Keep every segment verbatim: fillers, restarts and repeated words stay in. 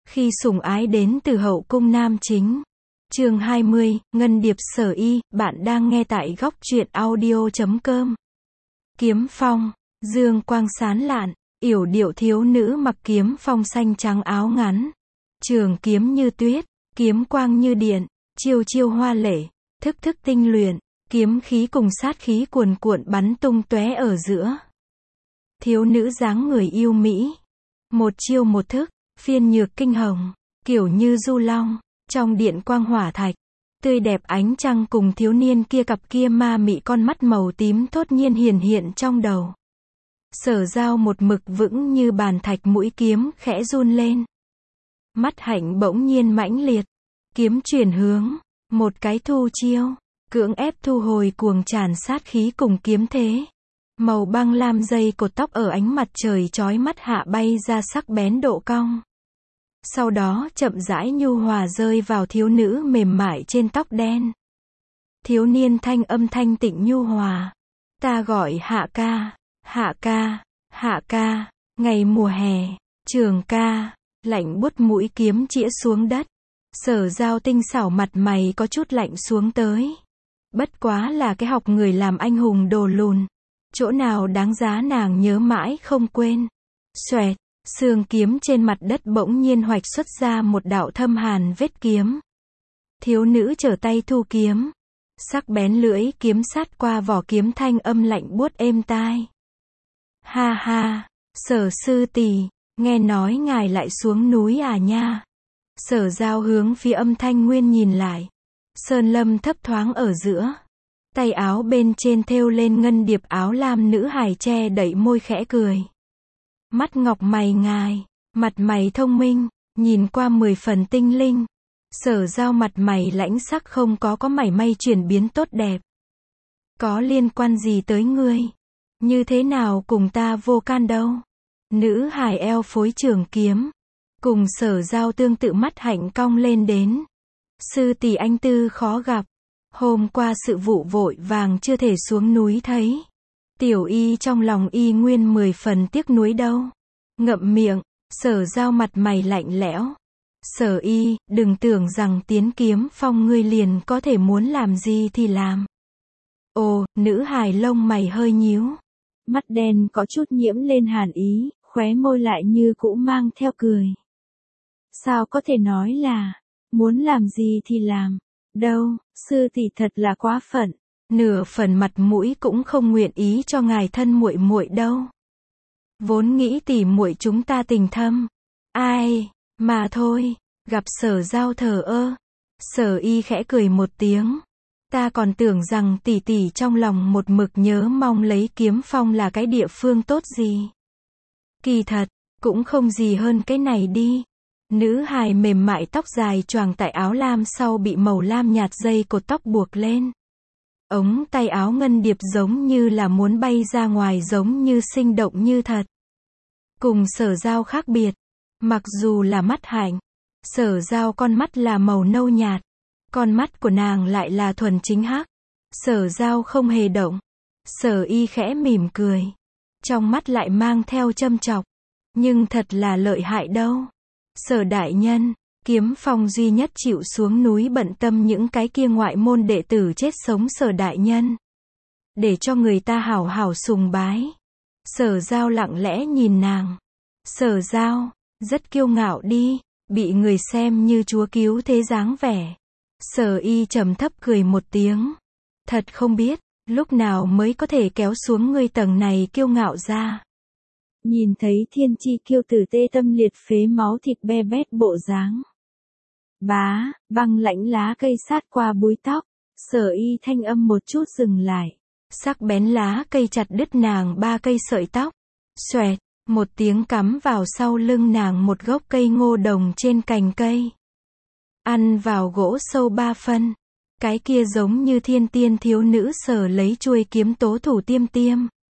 Khi sủng ái đến từ hậu cung nam chính. Chương hai mươi, Ngân Điệp Sở Y, bạn đang nghe tại góc truyện audio chấm com. Kiếm phong, dương quang sán lạn, yểu điệu thiếu nữ mặc kiếm phong xanh trắng áo ngắn. Trường kiếm như tuyết, kiếm quang như điện, chiêu chiêu hoa lệ, thức thức tinh luyện, kiếm khí cùng sát khí cuồn cuộn bắn tung tóe ở giữa. Thiếu nữ dáng người yêu mỹ, một chiêu một thức, phiên nhược kinh hồng, kiểu như du long, trong điện quang hỏa thạch, tươi đẹp ánh trăng cùng thiếu niên kia cặp kia ma mị con mắt màu tím thốt nhiên hiển hiện trong đầu. Sở Giao một mực vững như bàn thạch, mũi kiếm khẽ run lên. Mắt hạnh bỗng nhiên mãnh liệt, kiếm chuyển hướng, một cái thu chiêu, cưỡng ép thu hồi cuồng tràn sát khí cùng kiếm thế. Màu băng lam dây cột tóc ở ánh mặt trời chói mắt hạ bay ra sắc bén độ cong. Sau đó chậm rãi nhu hòa rơi vào thiếu nữ mềm mại trên tóc đen. Thiếu niên thanh âm thanh tịnh nhu hòa. Ta gọi Hạ ca, Hạ ca, Hạ ca, ngày mùa hè, Trường ca, lạnh buốt mũi kiếm chĩa xuống đất. Sở Giao tinh xảo mặt mày có chút lạnh xuống tới. Bất quá là cái học người làm anh hùng đồ lùn. Chỗ nào đáng giá nàng nhớ mãi không quên. Xoẹt, sương kiếm trên mặt đất bỗng nhiên hoạch xuất ra một đạo thâm hàn vết kiếm. Thiếu nữ trở tay thu kiếm. Sắc bén lưỡi kiếm sát qua vỏ kiếm, thanh âm lạnh buốt êm tai. Ha ha, Sở sư tỷ, nghe nói ngài lại xuống núi à nha. Sở Giao hướng phía âm thanh nguyên nhìn lại. Sơn lâm thấp thoáng ở giữa. Tay áo bên trên thêu lên ngân điệp áo lam, nữ hài che đậy môi khẽ cười. Mắt ngọc mày ngài, mặt mày thông minh, nhìn qua mười phần tinh linh. Sở Giao mặt mày lãnh sắc, không có có mảy may chuyển biến tốt đẹp. Có liên quan gì tới ngươi? Như thế nào cùng ta vô can đâu? Nữ hài eo phối trường kiếm, cùng Sở Giao tương tự, mắt hạnh cong lên đến. Sư tỷ anh tư khó gặp. Hôm qua sự vụ vội vàng chưa thể xuống núi thấy. Tiểu y trong lòng y nguyên mười phần tiếc nuối đâu. Ngậm miệng, Sở Giao mặt mày lạnh lẽo. Sở y, đừng tưởng rằng tiến kiếm phong ngươi liền có thể muốn làm gì thì làm. Ồ, nữ hài lông mày hơi nhíu. Mắt đen có chút nhiễm lên hàn ý, khóe môi lại như cũ mang theo cười. Sao có thể nói là, muốn làm gì thì làm. Đâu, sư tỷ thật là quá phận, nửa phần mặt mũi cũng không nguyện ý cho ngài thân muội muội đâu. Vốn nghĩ tỷ muội chúng ta tình thâm, ai, mà thôi. Gặp Sở Giao thờ ơ, Sở y khẽ cười một tiếng. Ta còn tưởng rằng tỷ tỷ trong lòng một mực nhớ mong lấy kiếm phong là cái địa phương tốt gì. Kỳ thật, cũng không gì hơn cái này đi. Nữ hài mềm mại tóc dài choàng tại áo lam sau bị màu lam nhạt dây cột tóc buộc lên. Ống tay áo ngân điệp giống như là muốn bay ra ngoài, giống như sinh động như thật. Cùng Sở Giao khác biệt, mặc dù là mắt hạnh, Sở Giao con mắt là màu nâu nhạt, con mắt của nàng lại là thuần chính hắc. Sở Giao không hề động. Sở y khẽ mỉm cười, trong mắt lại mang theo châm chọc. Nhưng thật là lợi hại đâu. Sở đại nhân, kiếm phong duy nhất chịu xuống núi bận tâm những cái kia ngoại môn đệ tử chết sống Sở đại nhân. Để cho người ta hảo hảo sùng bái. Sở Giao lặng lẽ nhìn nàng. Sở Giao, rất kiêu ngạo đi, bị người xem như chúa cứu thế dáng vẻ. Sở y trầm thấp cười một tiếng. Thật không biết, lúc nào mới có thể kéo xuống ngươi tầng này kiêu ngạo ra. Nhìn thấy thiên chi kiêu tử tê tâm liệt phế, máu thịt be bét bộ dáng. Bá, băng lãnh lá cây sát qua búi tóc. Sở y thanh âm một chút dừng lại. Sắc bén lá cây chặt đứt nàng ba cây sợi tóc. Xoẹt, một tiếng cắm vào sau lưng nàng một gốc cây ngô đồng trên cành cây. Ăn vào gỗ sâu ba phân. Cái kia giống như thiên tiên thiếu nữ Sở lấy chuôi kiếm tố thủ tiêm tiêm.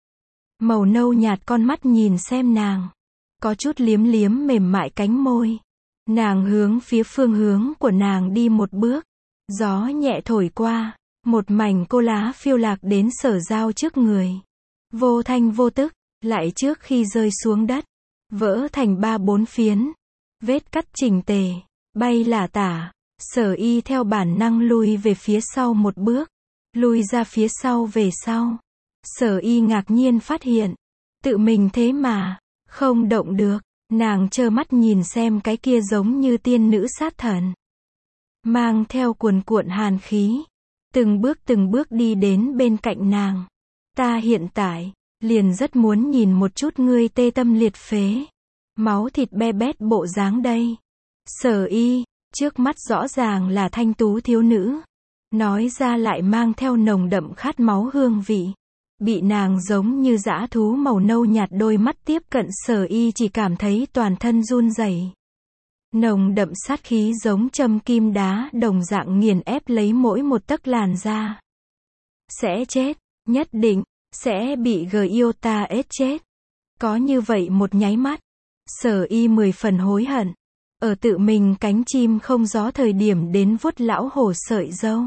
Màu nâu nhạt con mắt nhìn xem nàng. Có chút liếm liếm mềm mại cánh môi. Nàng hướng phía phương hướng của nàng đi một bước. Gió nhẹ thổi qua. Một mảnh cô lá phiêu lạc đến Sở Giao trước người. Vô thanh vô tức, lại trước khi rơi xuống đất, vỡ thành ba bốn phiến. vết cắt chỉnh tề, bay lả tả. Sở Y theo bản năng lui về phía sau một bước, lui ra phía sau về sau. Sở Y ngạc nhiên phát hiện, tự mình thế mà không động được, nàng trơ mắt nhìn xem cái kia giống như tiên nữ sát thần, mang theo cuồn cuộn hàn khí, từng bước từng bước đi đến bên cạnh nàng. Ta hiện tại liền rất muốn nhìn một chút ngươi tê tâm liệt phế, máu thịt be bét bộ dáng đây. Sở Y, trước mắt rõ ràng là thanh tú thiếu nữ, nói ra lại mang theo nồng đậm khát máu hương vị. Bị nàng giống như dã thú màu nâu nhạt đôi mắt tiếp cận, Sở Y chỉ cảm thấy toàn thân run rẩy. Nồng đậm sát khí giống châm kim đá đồng dạng nghiền ép lấy mỗi một tấc làn da. Sẽ chết, nhất định sẽ bị Giota ết chết. Có như vậy một nháy mắt, Sở Y mười phần hối hận, ở tự mình cánh chim không gió thời điểm đến vuốt lão hổ sợi râu.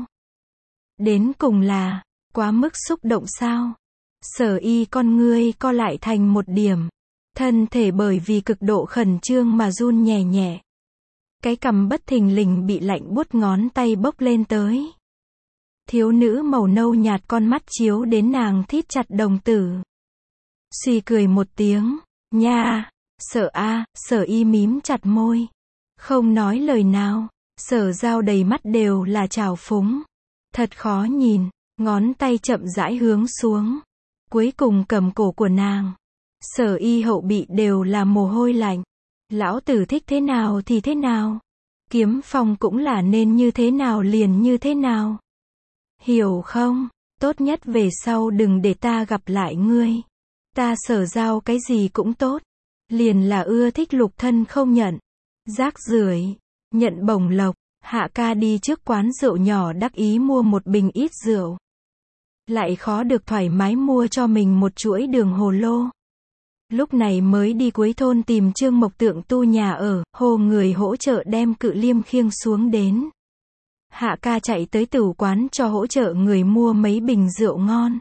Đến cùng là quá mức xúc động sao? Sở Y con ngươi co lại thành một điểm, thân thể bởi vì cực độ khẩn trương mà run nhẹ nhẹ. Cái cằm bất thình lình bị lạnh buốt ngón tay bốc lên tới. Thiếu nữ màu nâu nhạt con mắt chiếu đến nàng thít chặt đồng tử. Suy cười một tiếng, nha, Sở a, Sở Y mím chặt môi, không nói lời nào. Sở Giao đầy mắt đều là trào phúng, thật khó nhìn, ngón tay chậm rãi hướng xuống, cuối cùng cầm cổ của nàng. Sở Y hậu bị đều là mồ hôi lạnh. Lão tử thích thế nào thì thế nào, Kiếm Phong cũng là nên như thế nào liền như thế nào. Hiểu không? Tốt nhất về sau đừng để ta gặp lại ngươi. Ta Sở Giao cái gì cũng tốt, liền là ưa thích lục thân không nhận. Rác rưởi, nhận bổng lộc. Hạ ca đi trước quán rượu nhỏ đắc ý mua một bình ít rượu, lại khó được thoải mái mua cho mình một chuỗi đường hồ lô. Lúc này mới đi cuối thôn tìm Trương Mộc Tượng tu nhà ở, hô người hỗ trợ đem cự liêm khiêng xuống đến. Hạ ca chạy tới tửu quán cho hỗ trợ người mua mấy bình rượu ngon,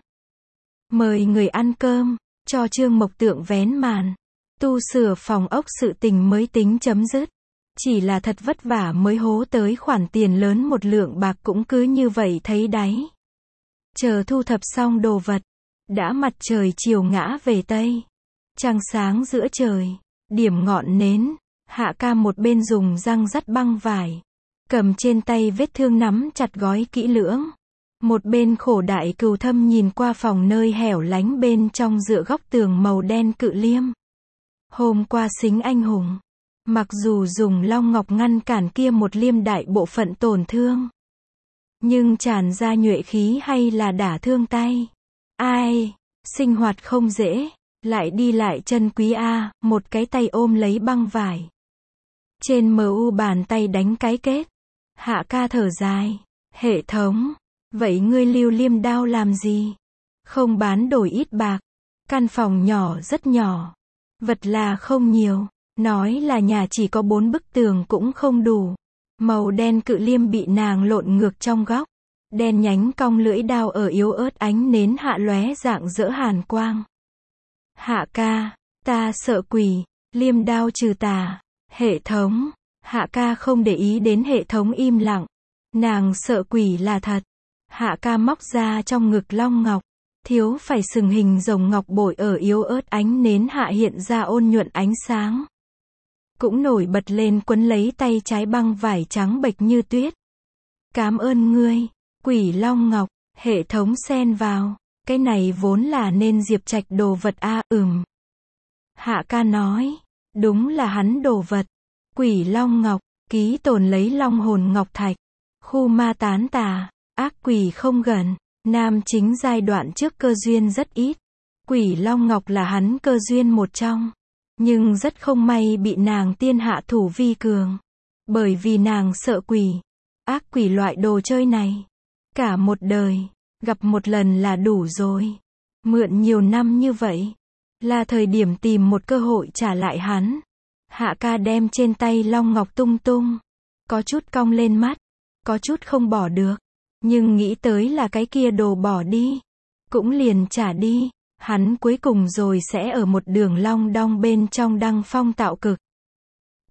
mời người ăn cơm, cho Trương Mộc Tượng vén màn, tu sửa phòng ốc, sự tình mới tính chấm dứt. Chỉ là thật vất vả mới hố tới khoản tiền lớn một lượng bạc cũng cứ như vậy thấy đáy. Chờ thu thập xong đồ vật, đã mặt trời chiều ngã về Tây. Trăng sáng giữa trời, điểm ngọn nến. Hạ ca một bên dùng răng dắt băng vải, cầm trên tay vết thương nắm chặt gói kỹ lưỡng. Một bên khổ đại cừu thâm nhìn qua phòng nơi hẻo lánh bên trong dựa góc tường màu đen cự liêm. Hôm qua xính anh hùng, mặc dù dùng long ngọc ngăn cản kia một liêm đại bộ phận tổn thương, nhưng tràn ra nhuệ khí hay là đả thương tay. Ai, sinh hoạt không dễ, lại đi lại chân quý a, một cái tay ôm lấy băng vải. Trên em u bàn tay đánh cái kết. Hạ ca thở dài, hệ thống, vậy ngươi lưu liêm đao làm gì? Không bán đổi ít bạc, căn phòng nhỏ rất nhỏ, vật là không nhiều. Nói là nhà chỉ có bốn bức tường cũng không đủ. Màu đen cự liêm bị nàng lộn ngược trong góc. Đen nhánh cong lưỡi đao ở yếu ớt ánh nến hạ lóe dạng dỡ hàn quang. Hạ ca, ta sợ quỷ, liêm đao trừ tà. Hệ thống, hạ ca không để ý đến hệ thống im lặng. Nàng sợ quỷ là thật. Hạ ca móc ra trong ngực long ngọc. Thiếu phải sừng hình rồng ngọc bội ở yếu ớt ánh nến hạ hiện ra ôn nhuận ánh sáng. Cũng nổi bật lên quấn lấy tay trái băng vải trắng bệch như tuyết. Cám ơn ngươi, quỷ long ngọc. Hệ thống xen vào, cái này vốn là nên Diệp Trạch đồ vật a. À, ừm. Hạ ca nói, đúng là hắn đồ vật. Quỷ long ngọc, ký tồn lấy long hồn ngọc thạch. Khu ma tán tà, ác quỷ không gần. Nam chính giai đoạn trước cơ duyên rất ít. Quỷ long ngọc là hắn cơ duyên một trong. Nhưng rất không may bị nàng tiên hạ thủ vi cường. Bởi vì nàng sợ quỷ, ác quỷ loại đồ chơi này. Cả một đời, gặp một lần là đủ rồi. Mượn nhiều năm như vậy, là thời điểm tìm một cơ hội trả lại hắn. Hạ ca đem trên tay long ngọc tung tung. Có chút cong lên mắt, có chút không bỏ được. Nhưng nghĩ tới là cái kia đồ bỏ đi, cũng liền trả đi. Hắn cuối cùng rồi sẽ ở một đường long đong bên trong đăng phong tạo cực.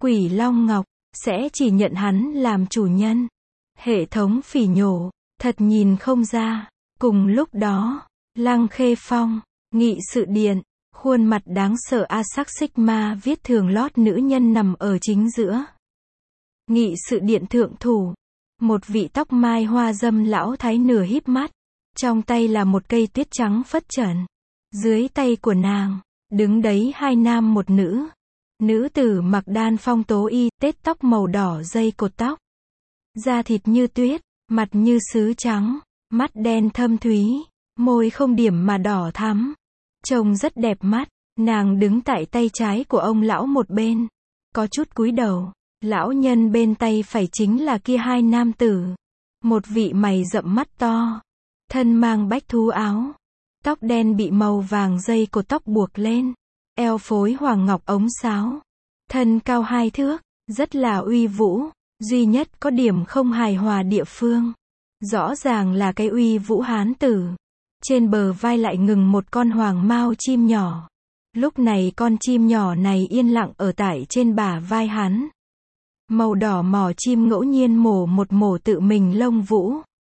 Quỷ Long Ngọc, sẽ chỉ nhận hắn làm chủ nhân. Hệ thống phỉ nhổ, thật nhìn không ra. Cùng lúc đó, Lăng Khê Phong, nghị sự điện, khuôn mặt đáng sợ A sắc Sigma viết thường lót nữ nhân nằm ở chính giữa. Nghị sự điện thượng thủ, một vị tóc mai hoa dâm lão thái nửa híp mắt, trong tay là một cây tuyết trắng phất trần. Dưới tay của nàng, đứng đấy hai nam một nữ. Nữ tử mặc đan phong tố y, tết tóc màu đỏ dây cột tóc. Da thịt như tuyết, mặt như sứ trắng, mắt đen thâm thúy, môi không điểm mà đỏ thắm. Trông rất đẹp mắt, nàng đứng tại tay trái của ông lão một bên, có chút cúi đầu. Lão nhân bên tay phải chính là kia hai nam tử. Một vị mày rậm mắt to, thân mang bách thú áo, tóc đen bị màu vàng dây cột tóc buộc lên, eo phối hoàng ngọc ống sáo, thân cao hai thước, rất là uy vũ, duy nhất có điểm không hài hòa địa phương. Rõ ràng là cái uy vũ hán tử. Trên bờ vai lại ngừng một con hoàng mao chim nhỏ. Lúc này con chim nhỏ này yên lặng ở tại trên bả vai hắn. Màu đỏ mỏ chim ngẫu nhiên mổ một mổ tự mình lông vũ.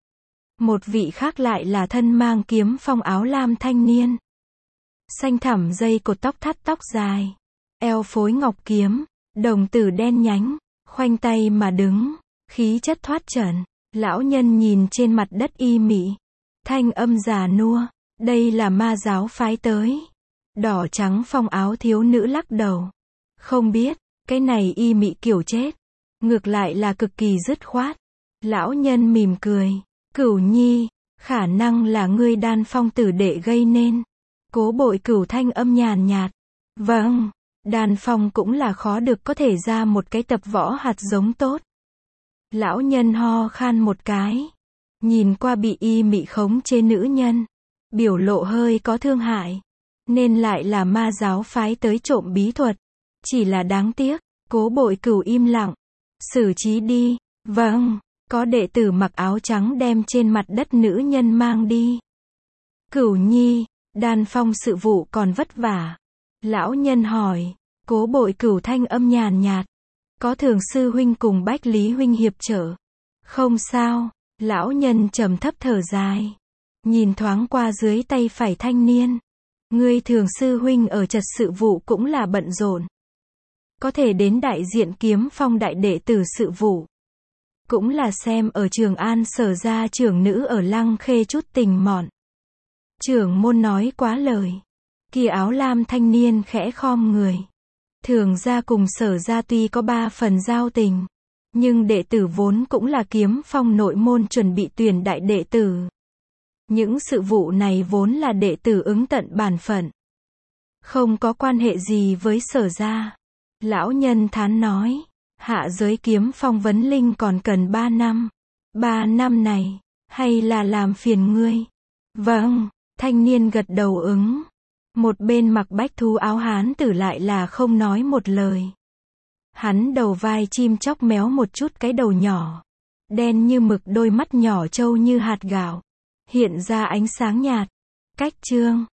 Một vị khác lại là thân mang kiếm phong áo lam thanh niên. Xanh thẳm dây cột tóc thắt tóc dài. Eo phối ngọc kiếm, đồng tử đen nhánh, khoanh tay mà đứng, khí chất thoát trần. Lão nhân nhìn trên mặt đất y mị, thanh âm già nua, đây là ma giáo phái tới. Đỏ trắng phong áo thiếu nữ lắc đầu. Không biết, cái này y mị kiểu chết. Ngược lại là cực kỳ dứt khoát. Lão nhân mỉm cười. Cửu nhi, khả năng là ngươi đan phong tử đệ gây nên. Cố Bội Cửu thanh âm nhàn nhạt. Vâng, đan phong cũng là khó được có thể ra một cái tập võ hạt giống tốt. Lão nhân ho khan một cái. Nhìn qua bị y mị khống chế nữ nhân. Biểu lộ hơi có thương hại. Nên lại là ma giáo phái tới trộm bí thuật. Chỉ là đáng tiếc, Cố Bội Cửu im lặng. Xử trí đi. Vâng, có đệ tử mặc áo trắng đem trên mặt đất nữ nhân mang đi. Cửu nhi, đan phong sự vụ còn vất vả. Lão nhân hỏi. Cố Bội Cửu thanh âm nhàn nhạt. Có Thường sư huynh cùng Bách Lý huynh hiệp trợ. Không sao. Lão nhân trầm thấp thở dài. Nhìn thoáng qua dưới tay phải thanh niên. Ngươi Thường sư huynh ở trật sự vụ cũng là bận rộn. Có thể đến đại diện Kiếm Phong đại đệ tử sự vụ. Cũng là xem ở Trường An sở ra trưởng nữ ở Lăng Khê chút tình mọn. Trưởng môn nói quá lời. Kia áo lam thanh niên khẽ khom người. Thường ra cùng sở ra tuy có ba phần giao tình. Nhưng đệ tử vốn cũng là Kiếm Phong nội môn chuẩn bị tuyển đại đệ tử. Những sự vụ này vốn là đệ tử ứng tận bản phận. Không có quan hệ gì với sở ra. Lão nhân thán nói. Hạ giới Kiếm Phong vấn linh còn cần ba năm. Ba năm này, hay là làm phiền ngươi? Vâng, thanh niên gật đầu ứng. Một bên mặc bách thú áo hán tử lại là không nói một lời. Hắn đầu vai chim chóc méo một chút cái đầu nhỏ. Đen như mực đôi mắt nhỏ trâu như hạt gạo. Hiện ra ánh sáng nhạt. Cách chương.